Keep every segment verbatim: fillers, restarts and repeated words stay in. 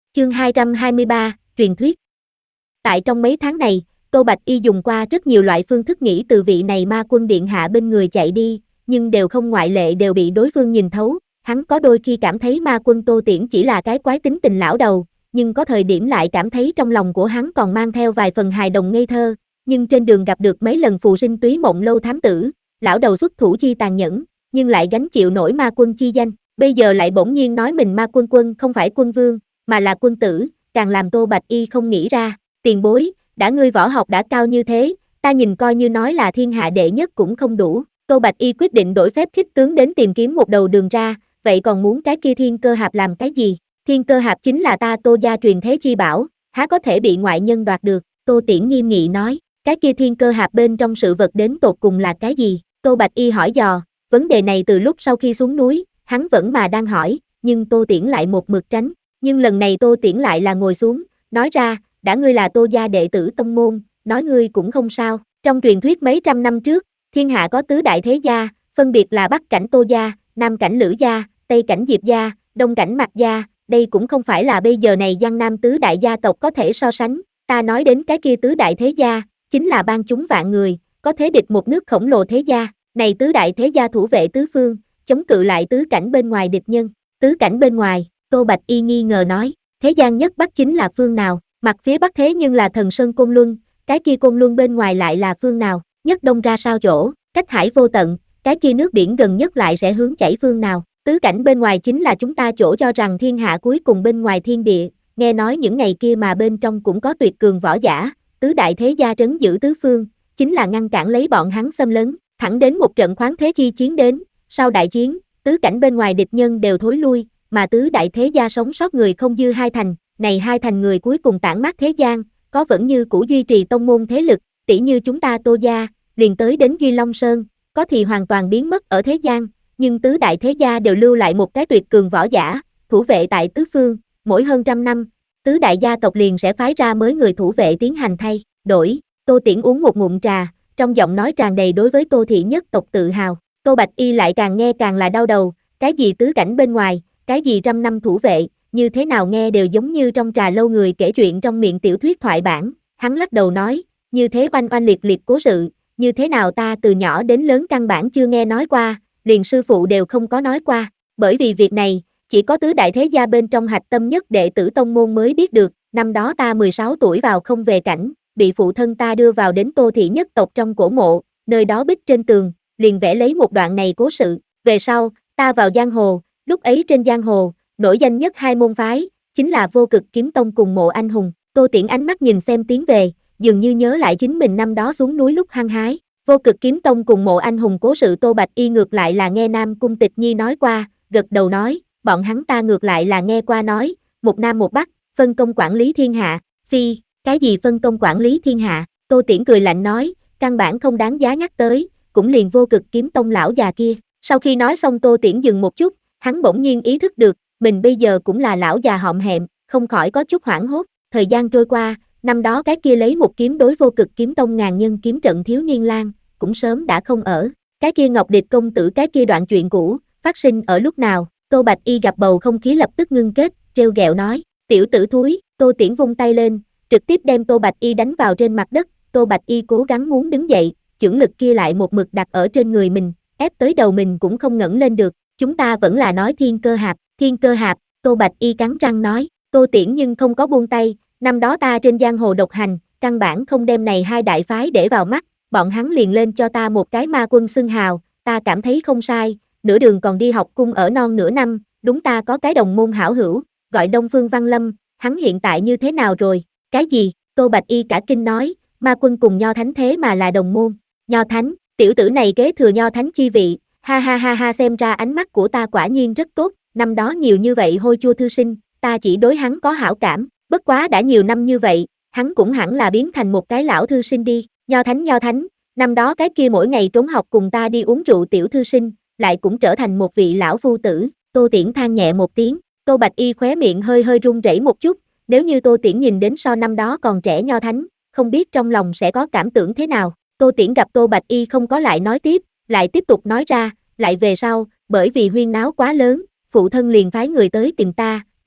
Chương hai trăm hai mươi ba, truyền thuyết. Tại trong mấy tháng này, Tô Bạch Y dùng qua rất nhiều loại phương thức nghĩ từ vị này ma quân điện hạ bên người chạy đi, nhưng đều không ngoại lệ đều bị đối phương nhìn thấu. Hắn có đôi khi cảm thấy ma quân Tô Tiễn chỉ là cái quái tính tình lão đầu, nhưng có thời điểm lại cảm thấy trong lòng của hắn còn mang theo vài phần hài đồng ngây thơ. Nhưng trên đường gặp được mấy lần phù sinh túy mộng lâu thám tử, lão đầu xuất thủ chi tàn nhẫn, nhưng lại gánh chịu nổi ma quân chi danh. Bây giờ lại bỗng nhiên nói mình ma quân quân không phải quân vương, mà là quân tử, càng làm Tô Bạch Y không nghĩ ra. Tiền bối, đã ngươi võ học đã cao như thế, ta nhìn coi như nói là thiên hạ đệ nhất cũng không đủ. Tô Bạch Y quyết định đổi phép khích tướng đến tìm kiếm một đầu đường ra, vậy còn muốn cái kia thiên cơ hạp làm cái gì? Thiên cơ hạp chính là ta Tô gia truyền thế chi bảo, há có thể bị ngoại nhân đoạt được? Tô Tiễn nghiêm nghị nói, cái kia thiên cơ hạp bên trong sự vật đến tột cùng là cái gì? Tô Bạch Y hỏi dò, vấn đề này từ lúc sau khi xuống núi, hắn vẫn mà đang hỏi, nhưng Tô Tiễn lại một mực tránh. Nhưng lần này Tô Tiễn lại là ngồi xuống, nói ra, đã ngươi là Tô gia đệ tử tông môn, nói ngươi cũng không sao. Trong truyền thuyết mấy trăm năm trước, thiên hạ có tứ đại thế gia, phân biệt là Bắc cảnh Tô gia, Nam cảnh Lữ gia, Tây cảnh Diệp gia, Đông cảnh Mạc gia, đây cũng không phải là bây giờ này Giang Nam tứ đại gia tộc có thể so sánh. Ta nói đến cái kia tứ đại thế gia, chính là ban chúng vạn người, có thế địch một nước khổng lồ thế gia. Này tứ đại thế gia thủ vệ tứ phương, chống cự lại tứ cảnh bên ngoài địch nhân. Tứ cảnh bên ngoài, Tô Bạch Y nghi ngờ nói, thế gian nhất Bắc chính là phương nào? Mặt phía Bắc thế nhưng là Thần Sơn Côn Luân, cái kia Côn Luân bên ngoài lại là phương nào? Nhất Đông ra sao chỗ? Cách hải vô tận, cái kia nước biển gần nhất lại sẽ hướng chảy phương nào? Tứ cảnh bên ngoài chính là chúng ta chỗ cho rằng thiên hạ cuối cùng bên ngoài thiên địa, nghe nói những ngày kia mà bên trong cũng có tuyệt cường võ giả, tứ đại thế gia trấn giữ tứ phương, chính là ngăn cản lấy bọn hắn xâm lấn, thẳng đến một trận khoáng thế chi chiến đến, sau đại chiến, tứ cảnh bên ngoài địch nhân đều thối lui, mà tứ đại thế gia sống sót người không dư hai thành, này hai thành người cuối cùng tản mát thế gian, có vẫn như cũ duy trì tông môn thế lực, tỷ như chúng ta Tô gia, liền tới đến Duy Long Sơn, có thì hoàn toàn biến mất ở thế gian, nhưng tứ đại thế gia đều lưu lại một cái tuyệt cường võ giả, thủ vệ tại tứ phương, mỗi hơn trăm năm, tứ đại gia tộc liền sẽ phái ra mới người thủ vệ tiến hành thay đổi. Tô Tiễn uống một ngụm trà, trong giọng nói tràn đầy đối với Tô thị nhất tộc tự hào. Tô Bạch Y lại càng nghe càng là đau đầu, cái gì tứ cảnh bên ngoài, cái gì trăm năm thủ vệ, như thế nào nghe đều giống như trong trà lâu người kể chuyện trong miệng tiểu thuyết thoại bản. Hắn lắc đầu nói, như thế oanh oanh liệt liệt cố sự, như thế nào ta từ nhỏ đến lớn căn bản chưa nghe nói qua, liền sư phụ đều không có nói qua. Bởi vì việc này, chỉ có tứ đại thế gia bên trong hạch tâm nhất đệ tử tông môn mới biết được. Năm đó ta mười sáu tuổi vào không về cảnh, bị phụ thân ta đưa vào đến Tô thị nhất tộc trong cổ mộ, nơi đó bích trên tường, liền vẽ lấy một đoạn này cố sự. Về sau, ta vào giang hồ, lúc ấy trên giang hồ, nổi danh nhất hai môn phái, chính là Vô Cực Kiếm Tông cùng Mộ Anh Hùng. Tô Tiễn ánh mắt nhìn xem tiến về, dường như nhớ lại chính mình năm đó xuống núi lúc hăng hái. Vô Cực Kiếm Tông cùng Mộ Anh Hùng cố sự Tô Bạch Y ngược lại là nghe Nam Cung Tịch Nhi nói qua, gật đầu nói, bọn hắn ta ngược lại là nghe qua nói, một Nam một Bắc, phân công quản lý thiên hạ. Phi, cái gì phân công quản lý thiên hạ? Tô Tiễn cười lạnh nói, căn bản không đáng giá nhắc tới, cũng liền Vô Cực Kiếm Tông lão già kia. Sau khi nói xong Tô Tiễn dừng một chút, hắn bỗng nhiên ý thức được, mình bây giờ cũng là lão già hõm hẹm, không khỏi có chút hoảng hốt. Thời gian trôi qua, năm đó cái kia lấy một kiếm đối Vô Cực Kiếm Tông ngàn nhân kiếm trận thiếu niên lang, cũng sớm đã không ở. Cái kia Ngọc Địch công tử cái kia đoạn chuyện cũ, phát sinh ở lúc nào? Tô Bạch Y gặp bầu không khí lập tức ngưng kết, trêu ghẹo nói, tiểu tử thúi. Tô Tiễn vung tay lên, trực tiếp đem Tô Bạch Y đánh vào trên mặt đất. Tô Bạch Y cố gắng muốn đứng dậy, chưởng lực kia lại một mực đặt ở trên người mình, ép tới đầu mình cũng không ngẩng lên được. Chúng ta vẫn là nói thiên cơ hạp, thiên cơ hạp. Tô Bạch Y cắn răng nói, Tô Tiễn nhưng không có buông tay, năm đó ta trên giang hồ độc hành, căn bản không đem này hai đại phái để vào mắt, bọn hắn liền lên cho ta một cái ma quân xưng hào, ta cảm thấy không sai, nửa đường còn đi học cung ở non nửa năm, đúng ta có cái đồng môn hảo hữu, gọi Đông Phương Văn Lâm, hắn hiện tại như thế nào rồi? Cái gì? Tô Bạch Y cả kinh nói, ma quân cùng Nho Thánh thế mà là đồng môn. Nho Thánh, tiểu tử này kế thừa Nho Thánh chi vị, ha ha ha ha, xem ra ánh mắt của ta quả nhiên rất tốt, năm đó nhiều như vậy hôi chua thư sinh, ta chỉ đối hắn có hảo cảm, bất quá đã nhiều năm như vậy, hắn cũng hẳn là biến thành một cái lão thư sinh đi. Nho Thánh Nho Thánh, năm đó cái kia mỗi ngày trốn học cùng ta đi uống rượu tiểu thư sinh, lại cũng trở thành một vị lão phu tử. Tô Tiễn than nhẹ một tiếng, Tô Bạch Y khóe miệng hơi hơi run rẩy một chút, nếu như Tô Tiễn nhìn đến so năm đó còn trẻ Nho Thánh, không biết trong lòng sẽ có cảm tưởng thế nào. Tô Tiễn gặp Tô Bạch Y không có lại nói tiếp, lại tiếp tục nói ra, lại về sau, bởi vì huyên náo quá lớn, phụ thân liền phái người tới tìm ta,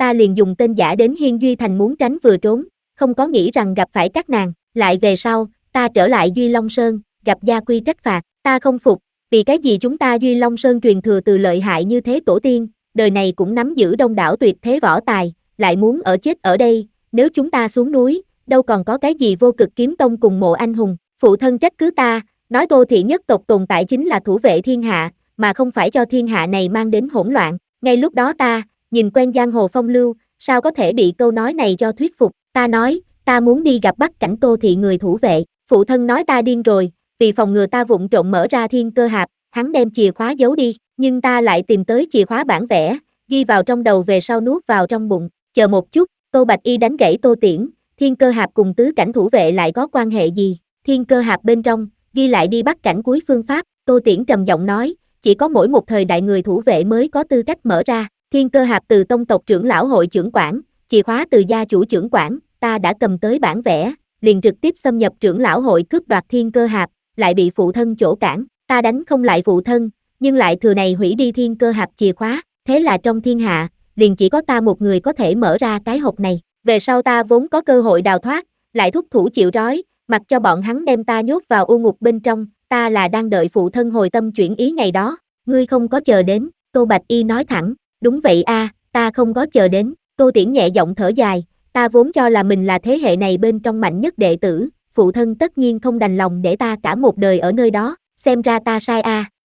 ta liền dùng tên giả đến Hiên Duy Thành muốn tránh vừa trốn, không có nghĩ rằng gặp phải các nàng, lại về sau, ta trở lại Duy Long Sơn, gặp gia quy trách phạt, ta không phục, vì cái gì chúng ta Duy Long Sơn truyền thừa từ lợi hại như thế tổ tiên, đời này cũng nắm giữ đông đảo tuyệt thế võ tài, lại muốn ở chết ở đây, nếu chúng ta xuống núi, đâu còn có cái gì Vô Cực Kiếm Tông cùng Mộ Anh Hùng, phụ thân trách cứ ta, nói Tô thị nhất tộc tồn tại chính là thủ vệ thiên hạ, mà không phải cho thiên hạ này mang đến hỗn loạn, ngay lúc đó ta, nhìn quen giang hồ phong lưu, sao có thể bị câu nói này cho thuyết phục, ta nói, ta muốn đi gặp bắt cảnh Tô thị người thủ vệ, phụ thân nói ta điên rồi, vì phòng ngừa ta vụng trộm mở ra thiên cơ hạp, hắn đem chìa khóa giấu đi, nhưng ta lại tìm tới chìa khóa bản vẽ, ghi vào trong đầu về sau nuốt vào trong bụng, chờ một chút, Tô Bạch Y đánh gãy Tô Tiễn, thiên cơ hạp cùng tứ cảnh thủ vệ lại có quan hệ gì, thiên cơ hạp bên trong, ghi lại đi bắt cảnh cuối phương pháp, Tô Tiễn trầm giọng nói, chỉ có mỗi một thời đại người thủ vệ mới có tư cách mở ra, thiên cơ hạp từ tông tộc trưởng lão hội trưởng quản, chìa khóa từ gia chủ trưởng quản, ta đã cầm tới bản vẽ, liền trực tiếp xâm nhập trưởng lão hội cướp đoạt thiên cơ hạp, lại bị phụ thân chỗ cản, ta đánh không lại phụ thân, nhưng lại thừa này hủy đi thiên cơ hạp chìa khóa, thế là trong thiên hạ, liền chỉ có ta một người có thể mở ra cái hộp này, về sau ta vốn có cơ hội đào thoát, lại thúc thủ chịu trói, mặc cho bọn hắn đem ta nhốt vào u ngục bên trong, ta là đang đợi phụ thân hồi tâm chuyển ý ngày đó, ngươi không có chờ đến, Tô Bạch Y nói thẳng, đúng vậy a, ta không có chờ đến, Tô Tiễn nhẹ giọng thở dài, ta vốn cho là mình là thế hệ này bên trong mạnh nhất đệ tử, phụ thân tất nhiên không đành lòng để ta cả một đời ở nơi đó, xem ra ta sai a.